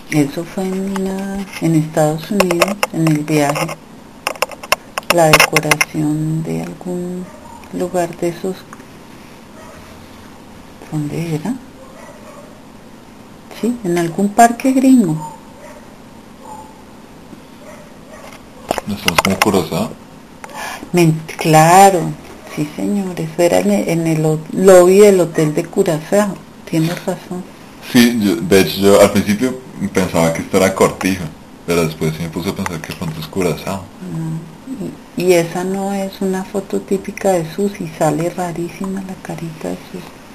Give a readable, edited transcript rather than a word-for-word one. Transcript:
Eso fue en Estados Unidos, en el viaje. La decoración de algún lugar de esos. ¿Dónde era? Sí, en algún parque gringo. No estamos como Curazao. Claro, sí señor, eso era en el lobby del hotel de Curazao. Tienes razón. Sí, de hecho yo al principio pensaba que esto era Cortijo, pero después sí me puse a pensar que pronto es Curazao. Y esa no es una foto típica de Susi, sale rarísima la carita de Susi.